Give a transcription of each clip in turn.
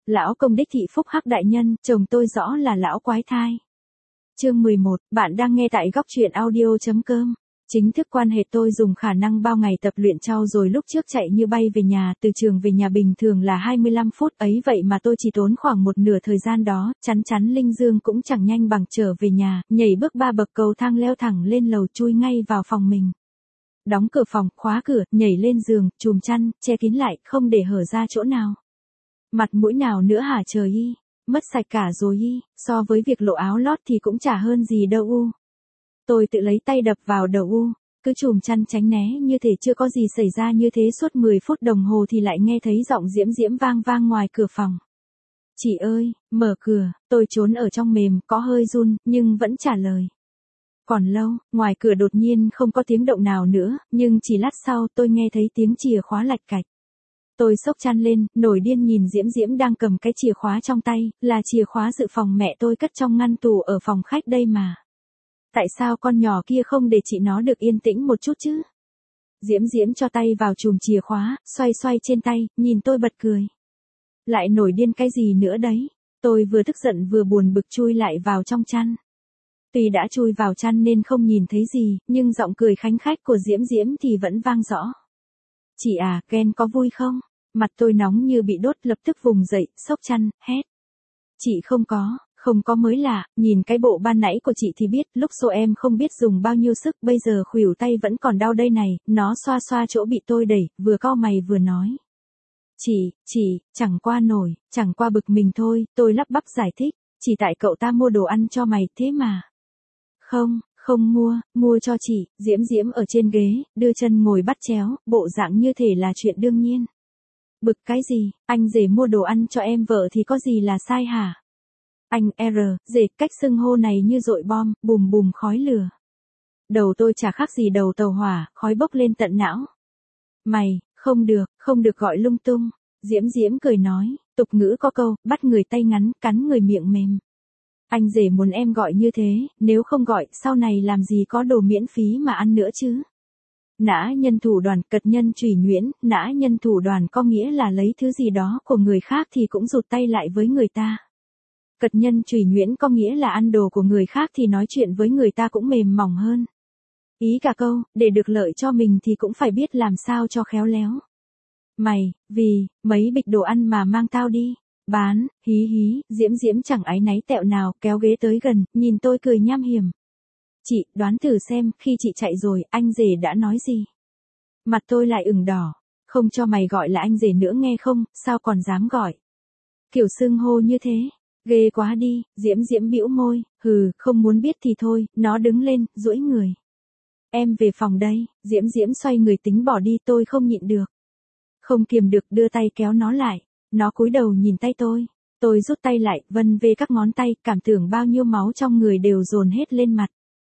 Lão công đích thị phúc hắc đại nhân, chồng tôi rõ là lão quái thai. Chương 11, bạn đang nghe tại góc truyện audio.com. Chính thức quan hệ tôi dùng khả năng bao ngày tập luyện trau rồi lúc trước chạy như bay về nhà, từ trường về nhà bình thường là 25 phút ấy vậy mà tôi chỉ tốn khoảng một nửa thời gian đó, chắn Linh Dương cũng chẳng nhanh bằng trở về nhà, nhảy bước 3 bậc cầu thang leo thẳng lên lầu chui ngay vào phòng mình. Đóng cửa phòng, khóa cửa, nhảy lên giường, chùm chăn, che kín lại, không để hở ra chỗ nào. Mặt mũi nào nữa hả trời y, mất sạch cả rồi y, so với việc lộ áo lót thì cũng chả hơn gì đâu u. Tôi tự lấy tay đập vào đầu u, cứ chùm chăn tránh né như thể chưa có gì xảy ra như thế suốt 10 phút đồng hồ thì lại nghe thấy giọng Diễm Diễm vang vang ngoài cửa phòng. Chị ơi, mở cửa, tôi trốn ở trong mềm, có hơi run, nhưng vẫn trả lời. Còn lâu, ngoài cửa đột nhiên không có tiếng động nào nữa, nhưng chỉ lát sau tôi nghe thấy tiếng chìa khóa lạch cạch. Tôi xốc chăn lên, nổi điên nhìn Diễm Diễm đang cầm cái chìa khóa trong tay, là chìa khóa dự phòng mẹ tôi cất trong ngăn tủ ở phòng khách đây mà. Tại sao con nhỏ kia không để chị nó được yên tĩnh một chút chứ? Diễm Diễm cho tay vào chùm chìa khóa, xoay xoay trên tay, nhìn tôi bật cười. Lại nổi điên cái gì nữa đấy? Tôi vừa tức giận vừa buồn bực chui lại vào trong chăn. Tuy đã chui vào chăn nên không nhìn thấy gì, nhưng giọng cười khánh khách của Diễm Diễm thì vẫn vang rõ. Chị à, ghen có vui không? Mặt tôi nóng như bị đốt, lập tức vùng dậy, xốc chăn, hét. Chị không có mới lạ, nhìn cái bộ ban nãy của chị thì biết, lúc xô em không biết dùng bao nhiêu sức, bây giờ khuỷu tay vẫn còn đau đây này, nó xoa xoa chỗ bị tôi đẩy, vừa cau mày vừa nói. Chị, chẳng qua nổi, chẳng qua bực mình thôi, tôi lắp bắp giải thích, chỉ tại cậu ta mua đồ ăn cho mày thế mà. Không mua cho chị, Diễm Diễm ở trên ghế, đưa chân ngồi bắt chéo, bộ dạng như thể là chuyện đương nhiên. Bực cái gì, anh rể mua đồ ăn cho em vợ thì có gì là sai hả? Anh rể, cách xưng hô này như dội bom, bùm bùm khói lửa. Đầu tôi chả khác gì đầu tàu hỏa, khói bốc lên tận não. Mày, không được gọi lung tung. Diễm Diễm cười nói, tục ngữ có câu, bắt người tay ngắn, cắn người miệng mềm. Anh rể muốn em gọi như thế, nếu không gọi, sau này làm gì có đồ miễn phí mà ăn nữa chứ. Nã nhân thủ đoàn, cật nhân trùy nhuyễn, nã nhân thủ đoàn có nghĩa là lấy thứ gì đó của người khác thì cũng rụt tay lại với người ta. Cật nhân trùy nhuyễn có nghĩa là ăn đồ của người khác thì nói chuyện với người ta cũng mềm mỏng hơn. Ý cả câu, để được lợi cho mình thì cũng phải biết làm sao cho khéo léo. Mày, vì, mấy bịch đồ ăn mà mang tao đi. Bán, hí, Diễm Diễm chẳng áy náy tẹo nào, kéo ghế tới gần, nhìn tôi cười nham hiểm. Chị, đoán thử xem, khi chị chạy rồi, anh rể đã nói gì? Mặt tôi lại ửng đỏ, không cho mày gọi là anh rể nữa nghe không, sao còn dám gọi? Kiểu xưng hô như thế, ghê quá đi, Diễm Diễm bĩu môi, không muốn biết thì thôi, nó đứng lên, duỗi người. Em về phòng đây, Diễm Diễm xoay người tính bỏ đi, tôi không nhịn được. Không kiềm được đưa tay kéo nó lại. Nó cúi đầu nhìn tay tôi rút tay lại, vân về các ngón tay, cảm tưởng bao nhiêu máu trong người đều dồn hết lên mặt.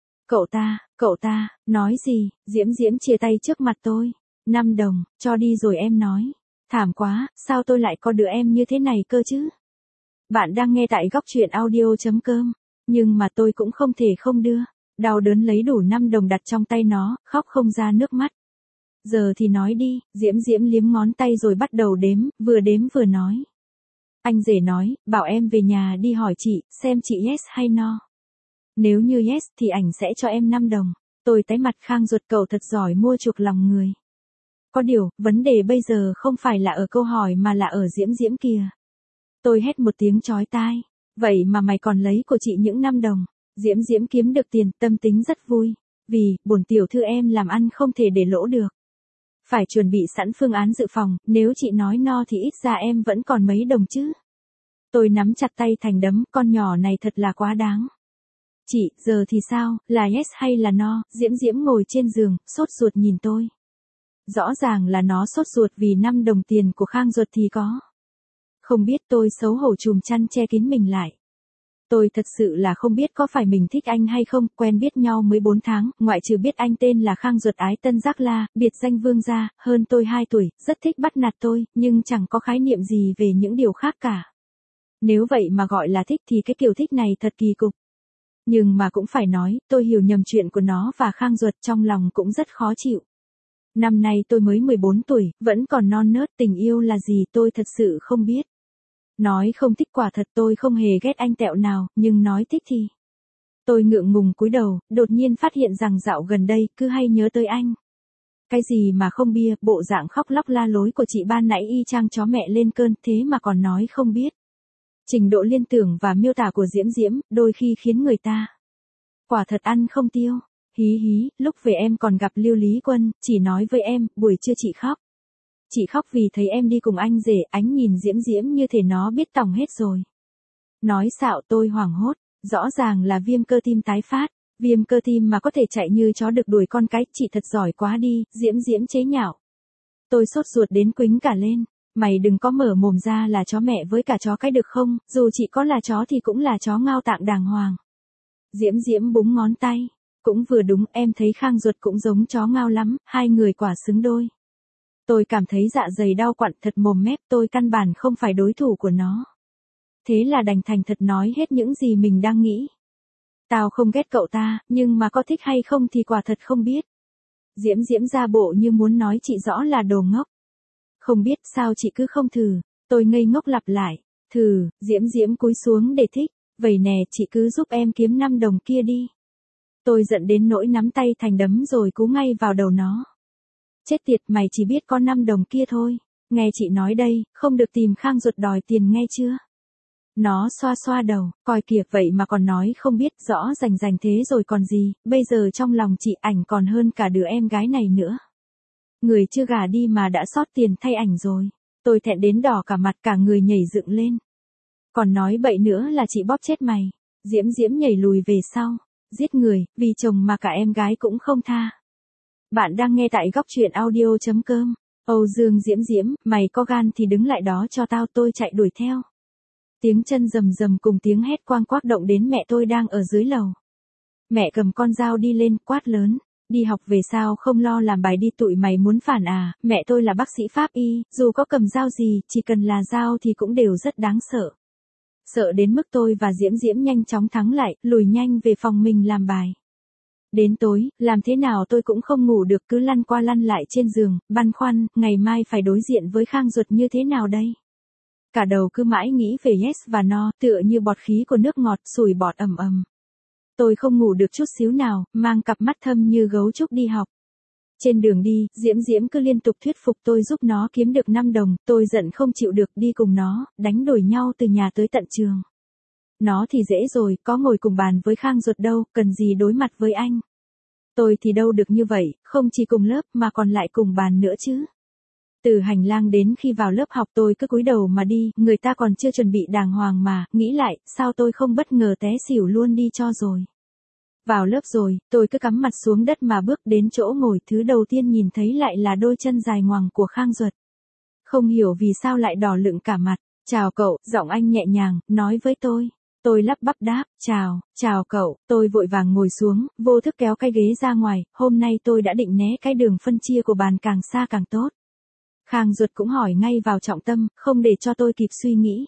Cậu ta, nói gì, Diễm Diễm chia tay trước mặt tôi. 5 đồng, cho đi rồi em nói. Thảm quá, sao tôi lại có đứa em như thế này cơ chứ? Bạn đang nghe tại góc truyện audio.com, nhưng mà tôi cũng không thể không đưa. Đau đớn lấy đủ 5 đồng đặt trong tay nó, khóc không ra nước mắt. Giờ thì nói đi, Diễm Diễm liếm ngón tay rồi bắt đầu đếm vừa nói. Anh rể nói, bảo em về nhà đi hỏi chị, xem chị yes hay no. Nếu như yes thì ảnh sẽ cho em 5 đồng. Tôi tái mặt khang ruột, cậu thật giỏi mua chuộc lòng người. Có điều, vấn đề bây giờ không phải là ở câu hỏi mà là ở Diễm Diễm kìa. Tôi hét một tiếng chói tai. Vậy mà mày còn lấy của chị những 5 đồng. Diễm Diễm kiếm được tiền, tâm tính rất vui. Vì, bổn tiểu thư em làm ăn không thể để lỗ được. Phải chuẩn bị sẵn phương án dự phòng, nếu chị nói no thì ít ra em vẫn còn mấy đồng chứ. Tôi nắm chặt tay thành đấm, con nhỏ này thật là quá đáng. Chị, giờ thì sao, là yes hay là no? Diễm Diễm ngồi trên giường, sốt ruột nhìn tôi. Rõ ràng là nó sốt ruột vì 5 đồng tiền của Khang ruột thì có. Không biết, tôi xấu hổ chùm chăn che kín mình lại. Tôi thật sự là không biết có phải mình thích anh hay không, quen biết nhau mới 4 tháng, ngoại trừ biết anh tên là Khang ruột ái Tân Giác La, biệt danh Vương gia, hơn tôi 2 tuổi, rất thích bắt nạt tôi, nhưng chẳng có khái niệm gì về những điều khác cả. Nếu vậy mà gọi là thích thì cái kiểu thích này thật kỳ cục. Nhưng mà cũng phải nói, tôi hiểu nhầm chuyện của nó và Khang ruột, trong lòng cũng rất khó chịu. Năm nay tôi mới 14 tuổi, vẫn còn non nớt, tình yêu là gì tôi thật sự không biết. Nói không thích quả thật tôi không hề ghét anh tẹo nào, nhưng nói thích thì. Tôi ngượng ngùng cúi đầu, đột nhiên phát hiện rằng dạo gần đây cứ hay nhớ tới anh. Cái gì mà không bia, bộ dạng khóc lóc la lối của chị ban nãy y chang chó mẹ lên cơn thế mà còn nói không biết. Trình độ liên tưởng và miêu tả của Diễm Diễm, đôi khi khiến người ta. Quả thật ăn không tiêu. Hí hí, lúc về em còn gặp Lưu Lý Quân, chỉ nói với em, buổi trưa chị khóc. Chị khóc vì thấy em đi cùng anh rể, ánh nhìn Diễm Diễm như thể nó biết tòng hết rồi. Nói xạo tôi hoảng hốt, rõ ràng là viêm cơ tim tái phát. Viêm cơ tim mà có thể chạy như chó được đuổi con cái, chị thật giỏi quá đi, Diễm Diễm chế nhạo. Tôi sốt ruột đến quĩnh cả lên, mày đừng có mở mồm ra là chó mẹ với cả chó cái được không, dù chị có là chó thì cũng là chó ngao tạng đàng hoàng. Diễm Diễm búng ngón tay, cũng vừa đúng, em thấy Khang Duật cũng giống chó ngao lắm, hai người quả xứng đôi. Tôi cảm thấy dạ dày đau quặn thật mồm mép, tôi căn bản không phải đối thủ của nó. Thế là đành thành thật nói hết những gì mình đang nghĩ. Tao không ghét cậu ta, nhưng mà có thích hay không thì quả thật không biết. Diễm Diễm ra bộ như muốn nói chị rõ là đồ ngốc. Không biết sao chị cứ không thử, tôi ngây ngốc lặp lại, thử, Diễm Diễm cúi xuống để thích, vậy nè chị cứ giúp em kiếm 5 đồng kia đi. Tôi giận đến nỗi nắm tay thành đấm rồi cú ngay vào đầu nó. Chết tiệt, mày chỉ biết có 5 đồng kia thôi, nghe chị nói đây, không được tìm Khang Duật đòi tiền nghe chưa? Nó xoa xoa đầu, coi kìa vậy mà còn nói không biết, rõ rành rành thế rồi còn gì, bây giờ trong lòng chị ảnh còn hơn cả đứa em gái này nữa. Người chưa gả đi mà đã xót tiền thay ảnh rồi. Tôi thẹn đến đỏ cả mặt, cả người nhảy dựng lên. Còn nói bậy nữa là chị bóp chết mày. Diễm Diễm nhảy lùi về sau. Giết người, vì chồng mà cả em gái cũng không tha. Bạn đang nghe tại góc truyện audio.com. Âu Dương Diễm Diễm, mày có gan thì đứng lại đó cho tao, tôi chạy đuổi theo. Tiếng chân rầm rầm cùng tiếng hét quang quác động đến mẹ tôi đang ở dưới lầu. Mẹ cầm con dao đi lên, quát lớn. Đi học về sao không lo làm bài đi, tụi mày muốn phản à? Mẹ tôi là bác sĩ pháp y, dù có cầm dao gì, chỉ cần là dao thì cũng đều rất đáng sợ. Sợ đến mức tôi và Diễm Diễm nhanh chóng thắng lại, lùi nhanh về phòng mình làm bài. Đến tối, làm thế nào tôi cũng không ngủ được, cứ lăn qua lăn lại trên giường, băn khoăn, ngày mai phải đối diện với Khang Duật như thế nào đây? Cả đầu cứ mãi nghĩ về yes và no, tựa như bọt khí của nước ngọt, sủi bọt ầm ầm. Tôi không ngủ được chút xíu nào, mang cặp mắt thâm như gấu trúc đi học. Trên đường đi, Diễm Diễm cứ liên tục thuyết phục tôi giúp nó kiếm được 5 đồng, tôi giận không chịu được, đi cùng nó, đánh đổi nhau từ nhà tới tận trường. Nó thì dễ rồi, có ngồi cùng bàn với Khang Duật đâu, cần gì đối mặt với anh. Tôi thì đâu được như vậy, không chỉ cùng lớp mà còn lại cùng bàn nữa chứ. Từ hành lang đến khi vào lớp học tôi cứ cúi đầu mà đi, người ta còn chưa chuẩn bị đàng hoàng mà, nghĩ lại, sao tôi không bất ngờ té xỉu luôn đi cho rồi. Vào lớp rồi, tôi cứ cắm mặt xuống đất mà bước đến chỗ ngồi, thứ đầu tiên nhìn thấy lại là đôi chân dài ngoằng của Khang Duật. Không hiểu vì sao lại đỏ lựng cả mặt. Chào cậu, giọng anh nhẹ nhàng, nói với tôi. Tôi lắp bắp đáp, chào cậu, tôi vội vàng ngồi xuống, vô thức kéo cái ghế ra ngoài, hôm nay tôi đã định né cái đường phân chia của bàn càng xa càng tốt. Khang Duật cũng hỏi ngay vào trọng tâm, không để cho tôi kịp suy nghĩ.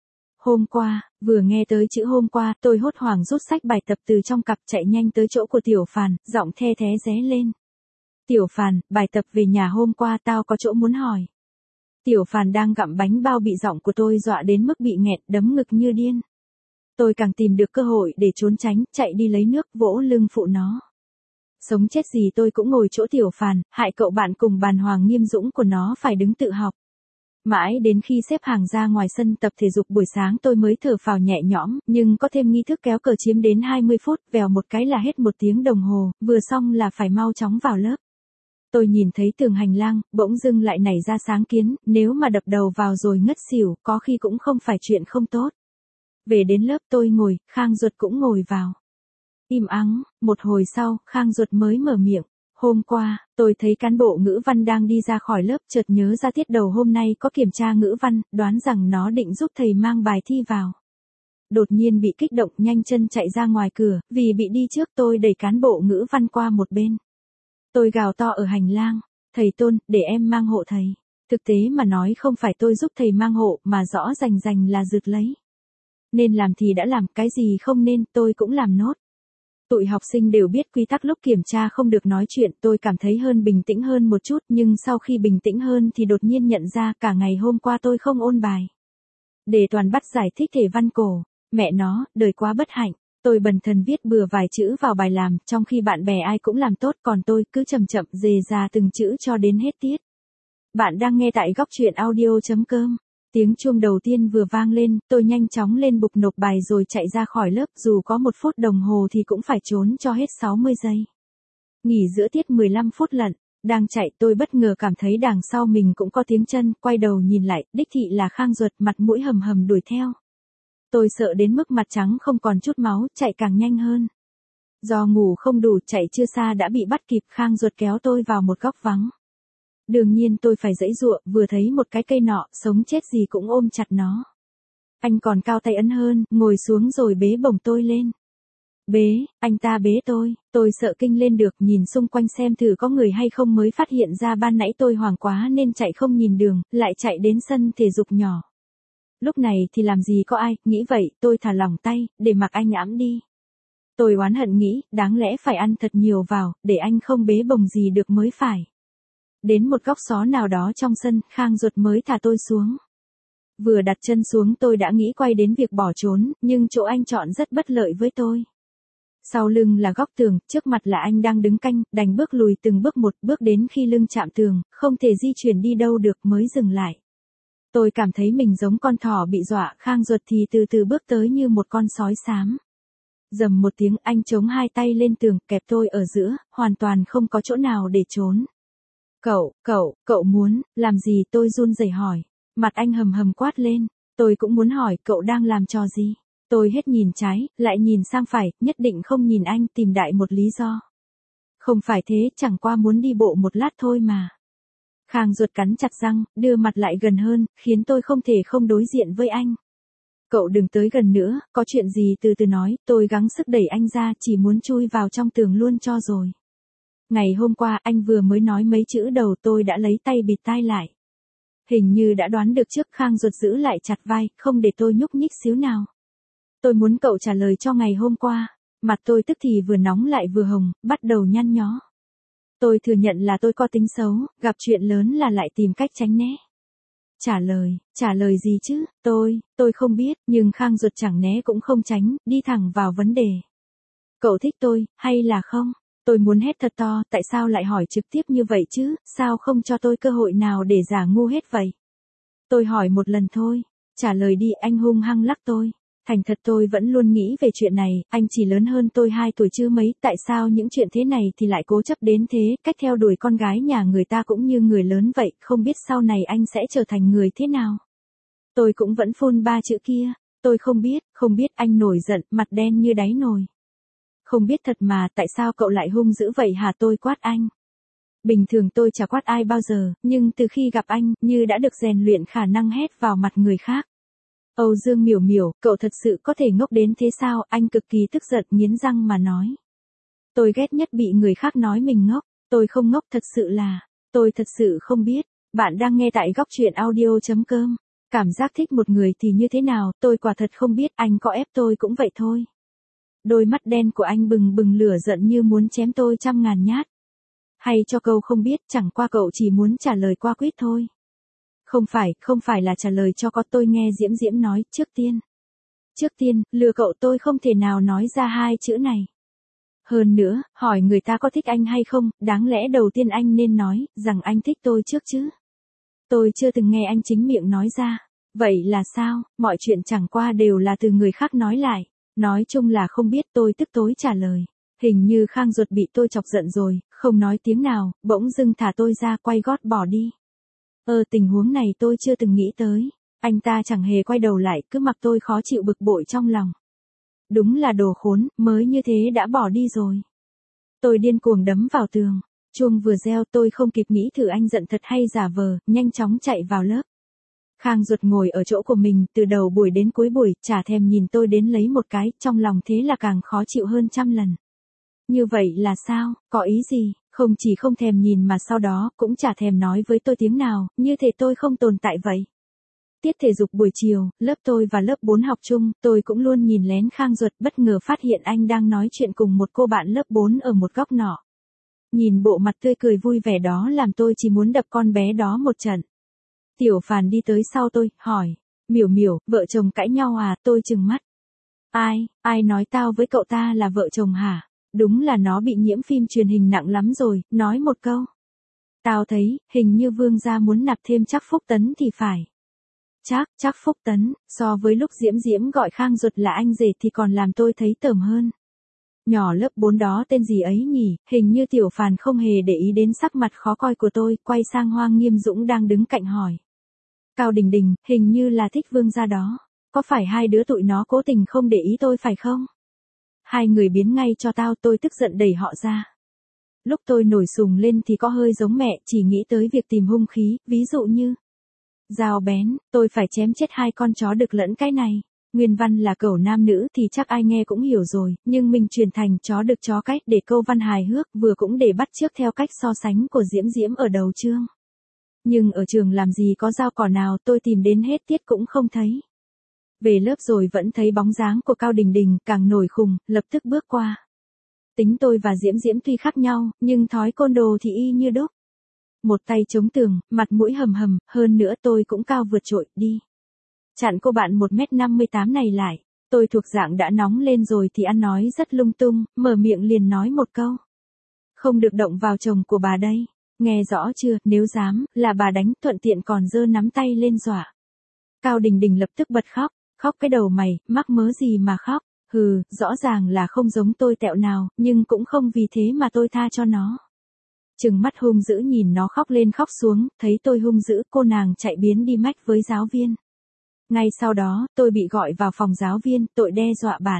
Hôm qua, vừa nghe tới chữ hôm qua, tôi hốt hoảng rút sách bài tập từ trong cặp chạy nhanh tới chỗ của Tiểu Phàn, giọng the thé ré lên. Tiểu Phàn, bài tập về nhà hôm qua tao có chỗ muốn hỏi. Tiểu Phàn đang gặm bánh bao bị giọng của tôi dọa đến mức bị nghẹt, đấm ngực như điên. Tôi càng tìm được cơ hội để trốn tránh, chạy đi lấy nước, vỗ lưng phụ nó. Sống chết gì tôi cũng ngồi chỗ Tiểu Phàn, hại cậu bạn cùng bàn Hoàng Nghiêm Dũng của nó phải đứng tự học. Mãi đến khi xếp hàng ra ngoài sân tập thể dục buổi sáng tôi mới thở phào nhẹ nhõm, nhưng có thêm nghi thức kéo cờ chiếm đến 20 phút, vèo một cái là hết 1 tiếng đồng hồ, vừa xong là phải mau chóng vào lớp. Tôi nhìn thấy tường hành lang, bỗng dưng lại nảy ra sáng kiến, nếu mà đập đầu vào rồi ngất xỉu, có khi cũng không phải chuyện không tốt. Về đến lớp tôi ngồi, Khang Duật cũng ngồi vào. Im ắng, một hồi sau, Khang Duật mới mở miệng. Hôm qua, tôi thấy cán bộ ngữ văn đang đi ra khỏi lớp, chợt nhớ ra tiết đầu hôm nay có kiểm tra ngữ văn, đoán rằng nó định giúp thầy mang bài thi vào. Đột nhiên bị kích động, nhanh chân chạy ra ngoài cửa, vì bị đi trước tôi đẩy cán bộ ngữ văn qua một bên. Tôi gào to ở hành lang, thầy Tôn, để em mang hộ thầy. Thực tế mà nói không phải tôi giúp thầy mang hộ, mà rõ rành rành là rượt lấy. Nên làm thì đã làm, cái gì không nên, tôi cũng làm nốt. Tụi học sinh đều biết quy tắc lúc kiểm tra không được nói chuyện, tôi cảm thấy bình tĩnh hơn một chút, nhưng sau khi bình tĩnh hơn thì đột nhiên nhận ra cả ngày hôm qua tôi không ôn bài. Đề Toàn bắt giải thích thể văn cổ. Mẹ nó, đời quá bất hạnh. Tôi bần thần viết bừa vài chữ vào bài làm, trong khi bạn bè ai cũng làm tốt, còn tôi cứ chậm chậm dề ra từng chữ cho đến hết tiết. Bạn đang nghe tại góc truyện audio.com. Tiếng chuông đầu tiên vừa vang lên, tôi nhanh chóng lên bục nộp bài rồi chạy ra khỏi lớp, dù có 1 phút đồng hồ thì cũng phải trốn cho hết 60 giây. Nghỉ giữa tiết 15 phút lận, đang chạy tôi bất ngờ cảm thấy đằng sau mình cũng có tiếng chân, quay đầu nhìn lại, đích thị là Khang Duật, mặt mũi hầm hầm đuổi theo. Tôi sợ đến mức mặt trắng không còn chút máu, chạy càng nhanh hơn. Do ngủ không đủ, chạy chưa xa đã bị bắt kịp, Khang Duật kéo tôi vào một góc vắng. Đương nhiên tôi phải giãy giụa, vừa thấy một cái cây nọ, sống chết gì cũng ôm chặt nó. Anh còn cao tay ấn hơn, ngồi xuống rồi bế bổng tôi lên. Anh ta bế tôi sợ kinh lên được, nhìn xung quanh xem thử có người hay không mới phát hiện ra ban nãy tôi hoảng quá nên chạy không nhìn đường, lại chạy đến sân thể dục nhỏ. Lúc này thì làm gì có ai, nghĩ vậy, tôi thả lỏng tay, để mặc anh ẵm đi. Tôi oán hận nghĩ, đáng lẽ phải ăn thật nhiều vào, để anh không bế bồng gì được mới phải. Đến một góc xó nào đó trong sân, Khang Duật mới thả tôi xuống. Vừa đặt chân xuống tôi đã nghĩ quay đến việc bỏ trốn, nhưng chỗ anh chọn rất bất lợi với tôi. Sau lưng là góc tường, trước mặt là anh đang đứng canh, đành bước lùi từng bước một, bước đến khi lưng chạm tường, không thể di chuyển đi đâu được mới dừng lại. Tôi cảm thấy mình giống con thỏ bị dọa, Khang Duật thì từ từ bước tới như một con sói xám. Rầm một tiếng, anh chống 2 tay lên tường, kẹp tôi ở giữa, hoàn toàn không có chỗ nào để trốn. Cậu muốn, làm gì, tôi run rẩy hỏi. Mặt anh hầm hầm quát lên, tôi cũng muốn hỏi, cậu đang làm trò gì? Tôi hết nhìn trái, lại nhìn sang phải, nhất định không nhìn anh, tìm đại một lý do. Không phải thế, chẳng qua muốn đi bộ một lát thôi mà. Khang Duật cắn chặt răng, đưa mặt lại gần hơn, khiến tôi không thể không đối diện với anh. Cậu đừng tới gần nữa, có chuyện gì từ từ nói, tôi gắng sức đẩy anh ra, chỉ muốn chui vào trong tường luôn cho rồi. Ngày hôm qua, anh vừa mới nói mấy chữ đầu, tôi đã lấy tay bịt tai lại. Hình như đã đoán được trước, Khang Duật giữ lại chặt vai, không để tôi nhúc nhích xíu nào. Tôi muốn cậu trả lời cho ngày hôm qua. Mặt tôi tức thì vừa nóng lại vừa hồng, bắt đầu nhăn nhó. Tôi thừa nhận là tôi có tính xấu, gặp chuyện lớn là lại tìm cách tránh né. Trả lời gì chứ, tôi không biết, nhưng Khang Duật chẳng né cũng không tránh, đi thẳng vào vấn đề. Cậu thích tôi, hay là không? Tôi muốn hét thật to, tại sao lại hỏi trực tiếp như vậy chứ, sao không cho tôi cơ hội nào để giả ngu hết vậy? Tôi hỏi một lần thôi, trả lời đi, anh hung hăng lắc tôi. Thành thật tôi vẫn luôn nghĩ về chuyện này, anh chỉ lớn hơn tôi 2 tuổi chứ mấy, tại sao những chuyện thế này thì lại cố chấp đến thế, cách theo đuổi con gái nhà người ta cũng như người lớn vậy, không biết sau này anh sẽ trở thành người thế nào. Tôi cũng vẫn phun 3 chữ kia, tôi không biết, anh nổi giận, mặt đen như đáy nồi. Không biết thật mà, tại sao cậu lại hung dữ vậy hả, tôi quát anh. Bình thường tôi chả quát ai bao giờ, nhưng từ khi gặp anh, như đã được rèn luyện khả năng hét vào mặt người khác. Âu Dương Miểu Miểu, cậu thật sự có thể ngốc đến thế sao, anh cực kỳ tức giận nghiến răng mà nói. Tôi ghét nhất bị người khác nói mình ngốc, tôi không ngốc thật sự là, tôi thật sự không biết. Bạn đang nghe tại góc truyện audio.com. Cảm giác thích một người thì như thế nào, tôi quả thật không biết, anh có ép tôi cũng vậy thôi. Đôi mắt đen của anh bừng bừng lửa giận như muốn chém tôi 100.000 nhát. Hay cho câu không biết, chẳng qua cậu chỉ muốn trả lời qua quýt thôi. Không phải là trả lời cho có, tôi nghe Diễm Diễm nói, trước tiên, lừa cậu tôi không thể nào nói ra 2 chữ này. Hơn nữa, hỏi người ta có thích anh hay không, đáng lẽ đầu tiên anh nên nói, rằng anh thích tôi trước chứ. Tôi chưa từng nghe anh chính miệng nói ra. Vậy là sao, mọi chuyện chẳng qua đều là từ người khác nói lại. Nói chung là không biết, tôi tức tối trả lời. Hình như Khang Duật bị tôi chọc giận rồi, không nói tiếng nào, bỗng dưng thả tôi ra, quay gót bỏ đi. Tình huống này tôi chưa từng nghĩ tới. Anh ta chẳng hề quay đầu lại, cứ mặc tôi khó chịu bực bội trong lòng. Đúng là đồ khốn, mới như thế đã bỏ đi rồi. Tôi điên cuồng đấm vào tường. Chuông vừa reo, tôi không kịp nghĩ thử anh giận thật hay giả vờ, nhanh chóng chạy vào lớp. Khang Duật ngồi ở chỗ của mình, từ đầu buổi đến cuối buổi, chả thèm nhìn tôi đến lấy một cái, trong lòng thế là càng khó chịu hơn 100 lần. Như vậy là sao, có ý gì, không chỉ không thèm nhìn mà sau đó, cũng chả thèm nói với tôi tiếng nào, như thể tôi không tồn tại vậy. Tiết thể dục buổi chiều, lớp tôi và lớp 4 học chung, tôi cũng luôn nhìn lén Khang Duật, bất ngờ phát hiện anh đang nói chuyện cùng một cô bạn lớp 4 ở một góc nọ. Nhìn bộ mặt tươi cười vui vẻ đó làm tôi chỉ muốn đập con bé đó một trận. Tiểu Phàn đi tới sau tôi, hỏi, Miểu miểu, vợ chồng cãi nhau à, tôi trừng mắt. Ai nói tao với cậu ta là vợ chồng hả? Đúng là nó bị nhiễm phim truyền hình nặng lắm rồi, nói một câu. Tao thấy, hình như Vương gia muốn nạp thêm Trác Phúc Tấn thì phải. Trác Phúc Tấn, so với lúc Diễm Diễm gọi Khang Duật là anh rể thì còn làm tôi thấy tởm hơn. Nhỏ lớp 4 đó tên gì ấy nhỉ, hình như Tiểu Phàn không hề để ý đến sắc mặt khó coi của tôi, quay sang Hoang Nghiêm Dũng đang đứng cạnh hỏi. Cao Đình Đình, hình như là thích Vương gia đó. Có phải hai đứa tụi nó cố tình không để ý tôi phải không? Hai người biến ngay cho tao, tôi tức giận đẩy họ ra. Lúc tôi nổi sùng lên thì có hơi giống mẹ, chỉ nghĩ tới việc tìm hung khí, ví dụ như dao bén, tôi phải chém chết hai con chó đực lẫn cái này. Nguyên văn là cẩu nam nữ thì chắc ai nghe cũng hiểu rồi, nhưng mình truyền thành chó đực chó cách để câu văn hài hước, vừa cũng để bắt chước theo cách so sánh của Diễm Diễm ở đầu chương. Nhưng ở trường làm gì có dao cỏ nào, tôi tìm đến hết tiết cũng không thấy. Về lớp rồi vẫn thấy bóng dáng của Cao Đình Đình, càng nổi khùng, lập tức bước qua. Tính tôi và Diễm Diễm tuy khác nhau, nhưng thói côn đồ thì y như đúc. Một tay chống tường, mặt mũi hầm hầm, hơn nữa tôi cũng cao vượt trội, đi. Chặn cô bạn 1m58 này lại, tôi thuộc dạng đã nóng lên rồi thì ăn nói rất lung tung, mở miệng liền nói một câu. Không được động vào chồng của bà đây, nghe rõ chưa, nếu dám, là bà đánh, thuận tiện còn giơ nắm tay lên dọa. Cao Đình Đình lập tức bật khóc, khóc cái đầu mày, mắc mớ gì mà khóc, hừ, rõ ràng là không giống tôi tẹo nào, nhưng cũng không vì thế mà tôi tha cho nó. Trừng mắt hung dữ nhìn nó khóc lên khóc xuống, thấy tôi hung dữ, cô nàng chạy biến đi mách với giáo viên. Ngay sau đó, tôi bị gọi vào phòng giáo viên, tội đe dọa bạn.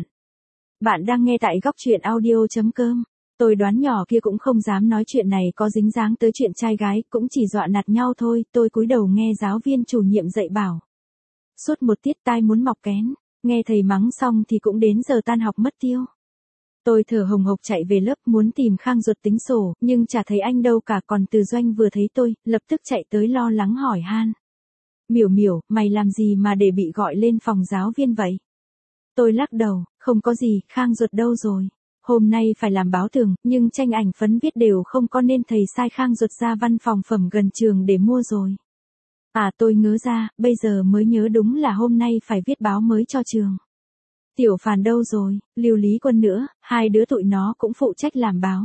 Bạn đang nghe tại góc truyện audio.com. Tôi đoán nhỏ kia cũng không dám nói chuyện này có dính dáng tới chuyện trai gái, cũng chỉ dọa nạt nhau thôi, tôi cúi đầu nghe giáo viên chủ nhiệm dạy bảo. Suốt một tiết tai muốn mọc kén, nghe thầy mắng xong thì cũng đến giờ tan học mất tiêu. Tôi thở hồng hộc chạy về lớp muốn tìm Khang Duật tính sổ, nhưng chả thấy anh đâu cả, còn Từ Doanh vừa thấy tôi, lập tức chạy tới lo lắng hỏi han. Miểu miểu, mày làm gì mà để bị gọi lên phòng giáo viên vậy? Tôi lắc đầu, không có gì, Khang Duật đâu rồi? Hôm nay phải làm báo tường, nhưng tranh ảnh phấn viết đều không có nên thầy sai Khang Duật ra văn phòng phẩm gần trường để mua rồi. À tôi ngớ ra, bây giờ mới nhớ đúng là hôm nay phải viết báo mới cho trường. Tiểu Phàn đâu rồi, Lưu Lý Quân nữa, hai đứa tụi nó cũng phụ trách làm báo.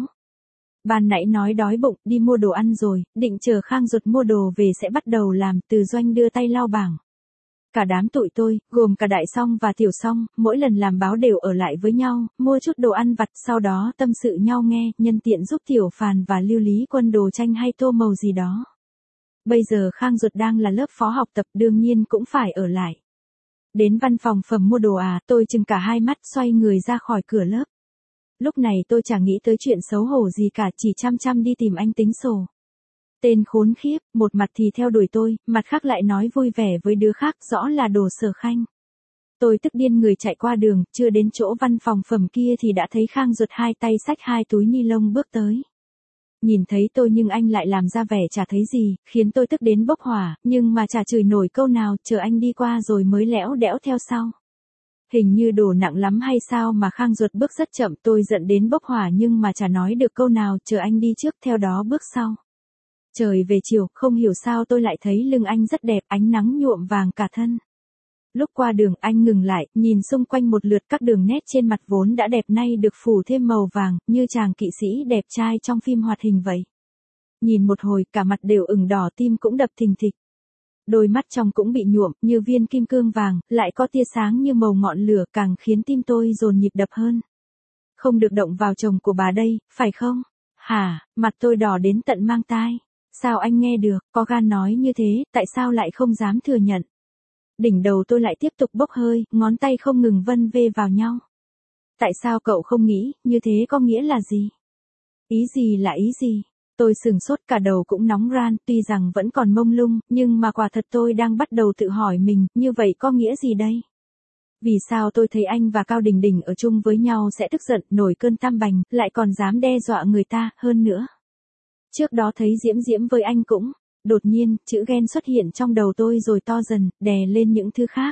Ban nãy nói đói bụng, đi mua đồ ăn rồi, định chờ Khang Duật mua đồ về sẽ bắt đầu làm, Từ Doanh đưa tay lau bảng. Cả đám tụi tôi, gồm cả Đại Song và Tiểu Song, mỗi lần làm báo đều ở lại với nhau, mua chút đồ ăn vặt, sau đó tâm sự nhau nghe, nhân tiện giúp Tiểu Phàn và Lưu Lý Quân đồ tranh hay tô màu gì đó. Bây giờ Khang Duật đang là lớp phó học tập, đương nhiên cũng phải ở lại. Đến văn phòng phẩm mua đồ à, tôi chừng cả hai mắt xoay người ra khỏi cửa lớp. Lúc này tôi chẳng nghĩ tới chuyện xấu hổ gì cả, chỉ chăm chăm đi tìm anh tính sổ. Tên khốn khiếp, một mặt thì theo đuổi tôi, mặt khác lại nói vui vẻ với đứa khác, rõ là đồ Sở Khanh. Tôi tức điên người chạy qua đường, chưa đến chỗ văn phòng phẩm kia thì đã thấy Khang Duật hai tay xách hai túi ni lông bước tới. Nhìn thấy tôi nhưng anh lại làm ra vẻ chả thấy gì, khiến tôi tức đến bốc hỏa, nhưng mà chả chửi nổi câu nào, chờ anh đi qua rồi mới lẽo đẽo theo sau. Hình như đồ nặng lắm hay sao mà Khang Duật bước rất chậm, tôi giận đến bốc hỏa nhưng mà chả nói được câu nào, chờ anh đi trước theo đó bước sau. Trời về chiều, không hiểu sao tôi lại thấy lưng anh rất đẹp, ánh nắng nhuộm vàng cả thân. Lúc qua đường anh ngừng lại, nhìn xung quanh một lượt, các đường nét trên mặt vốn đã đẹp nay được phủ thêm màu vàng, như chàng kỵ sĩ đẹp trai trong phim hoạt hình vậy. Nhìn một hồi, cả mặt đều ửng đỏ, tim cũng đập thình thịch. Đôi mắt trong cũng bị nhuộm, như viên kim cương vàng, lại có tia sáng như màu ngọn lửa, càng khiến tim tôi dồn nhịp đập hơn. Không được động vào chồng của bà đây, phải không? Hả, mặt tôi đỏ đến tận mang tai. Sao anh nghe được, có gan nói như thế, tại sao lại không dám thừa nhận? Đỉnh đầu tôi lại tiếp tục bốc hơi, ngón tay không ngừng vân vê vào nhau. Tại sao cậu không nghĩ, như thế có nghĩa là gì? Ý gì là ý gì? Tôi sừng sốt, cả đầu cũng nóng ran, tuy rằng vẫn còn mông lung, nhưng mà quả thật tôi đang bắt đầu tự hỏi mình, như vậy có nghĩa gì đây? Vì sao tôi thấy anh và Cao Đình Đình ở chung với nhau sẽ tức giận, nổi cơn tam bành, lại còn dám đe dọa người ta, hơn nữa. Trước đó thấy Diễm Diễm với anh cũng, đột nhiên, chữ ghen xuất hiện trong đầu tôi rồi to dần, đè lên những thứ khác.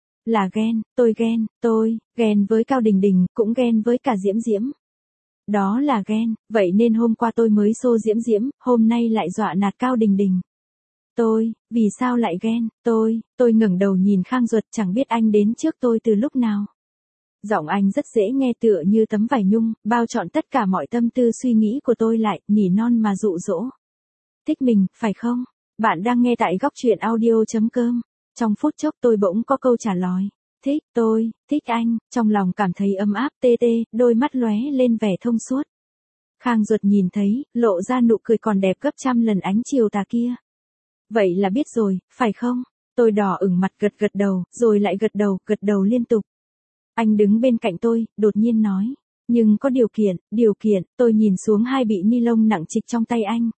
Là ghen, tôi ghen với Cao Đình Đình, cũng ghen với cả Diễm Diễm. Đó là ghen, vậy nên hôm qua tôi mới xô Diễm Diễm, hôm nay lại dọa nạt Cao Đình Đình. vì sao lại ghen, tôi ngẩng đầu nhìn Khang Duật, chẳng biết anh đến trước tôi từ lúc nào. Giọng anh rất dễ nghe tựa như tấm vải nhung, bao trọn tất cả mọi tâm tư suy nghĩ của tôi lại, nỉ non mà dụ dỗ. Thích mình, phải không? Bạn đang nghe tại góc truyện audio.com. Trong phút chốc tôi bỗng có câu trả lời. Thích anh, trong lòng cảm thấy ấm áp tê tê, đôi mắt lóe lên vẻ thông suốt. Khang Duật nhìn thấy, lộ ra nụ cười còn đẹp gấp trăm lần ánh chiều tà kia. Vậy là biết rồi, phải không? Tôi đỏ ửng mặt gật đầu, rồi lại gật đầu liên tục. Anh đứng bên cạnh tôi, đột nhiên nói. Nhưng có điều kiện, tôi nhìn xuống hai bị ni lông nặng trịch trong tay anh.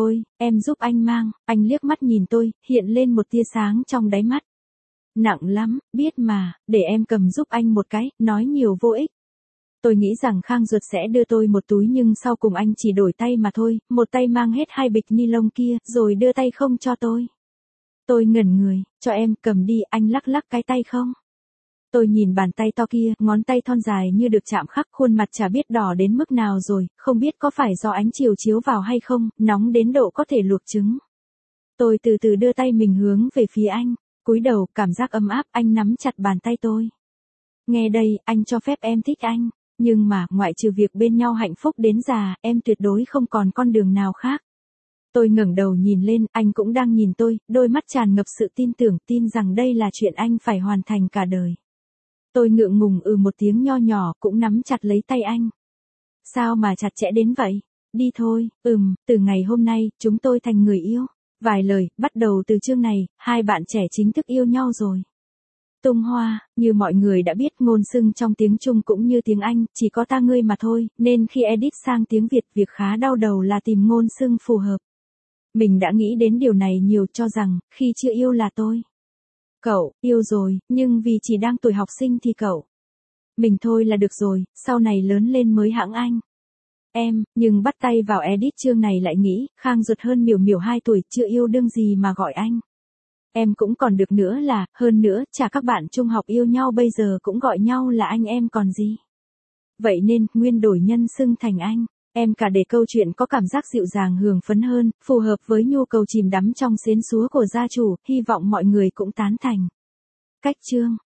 Em giúp anh mang, anh liếc mắt nhìn tôi, hiện lên một tia sáng trong đáy mắt. Nặng lắm, biết mà, để em cầm giúp anh một cái, nói nhiều vô ích. Tôi nghĩ rằng Khang Duật sẽ đưa tôi một túi nhưng sau cùng anh chỉ đổi tay mà thôi, một tay mang hết hai bịch ni lông kia, rồi đưa tay không cho tôi. Tôi ngẩn người, cho em cầm đi, anh lắc cái tay không. Tôi nhìn bàn tay to kia, ngón tay thon dài như được chạm khắc, khuôn mặt chả biết đỏ đến mức nào rồi, không biết có phải do ánh chiều chiếu vào hay không, nóng đến độ có thể luộc trứng. Tôi từ từ đưa tay mình hướng về phía anh, cúi đầu, cảm giác ấm áp, anh nắm chặt bàn tay tôi. Nghe đây, anh cho phép em thích anh, nhưng mà, ngoại trừ việc bên nhau hạnh phúc đến già, em tuyệt đối không còn con đường nào khác. Tôi ngẩng đầu nhìn lên, anh cũng đang nhìn tôi, đôi mắt tràn ngập sự tin tưởng, tin rằng đây là chuyện anh phải hoàn thành cả đời. Tôi ngượng ngùng một tiếng nho nhỏ, cũng nắm chặt lấy tay anh. Sao mà chặt chẽ đến vậy? Đi thôi, từ ngày hôm nay, chúng tôi thành người yêu. Vài lời, bắt đầu từ chương này, hai bạn trẻ chính thức yêu nhau rồi. Tung hoa, như mọi người đã biết ngôn xưng trong tiếng Trung cũng như tiếng Anh, chỉ có ta ngươi mà thôi, nên khi edit sang tiếng Việt việc khá đau đầu là tìm ngôn xưng phù hợp. Mình đã nghĩ đến điều này nhiều, cho rằng, khi chưa yêu là tôi. Cậu, yêu rồi, nhưng vì chỉ đang tuổi học sinh thì cậu. Mình thôi là được rồi, sau này lớn lên mới hãng anh. Em, nhưng bắt tay vào edit chương này lại nghĩ, Khang Duật hơn Miểu Miểu 2 tuổi, chưa yêu đương gì mà gọi anh. Em cũng còn được nữa là, hơn nữa, chả các bạn trung học yêu nhau bây giờ cũng gọi nhau là anh em còn gì. Vậy nên, nguyên đổi nhân xưng thành anh. Em cả để câu chuyện có cảm giác dịu dàng hưởng phấn hơn, phù hợp với nhu cầu chìm đắm trong xến xúa của gia chủ, hy vọng mọi người cũng tán thành. Cách chương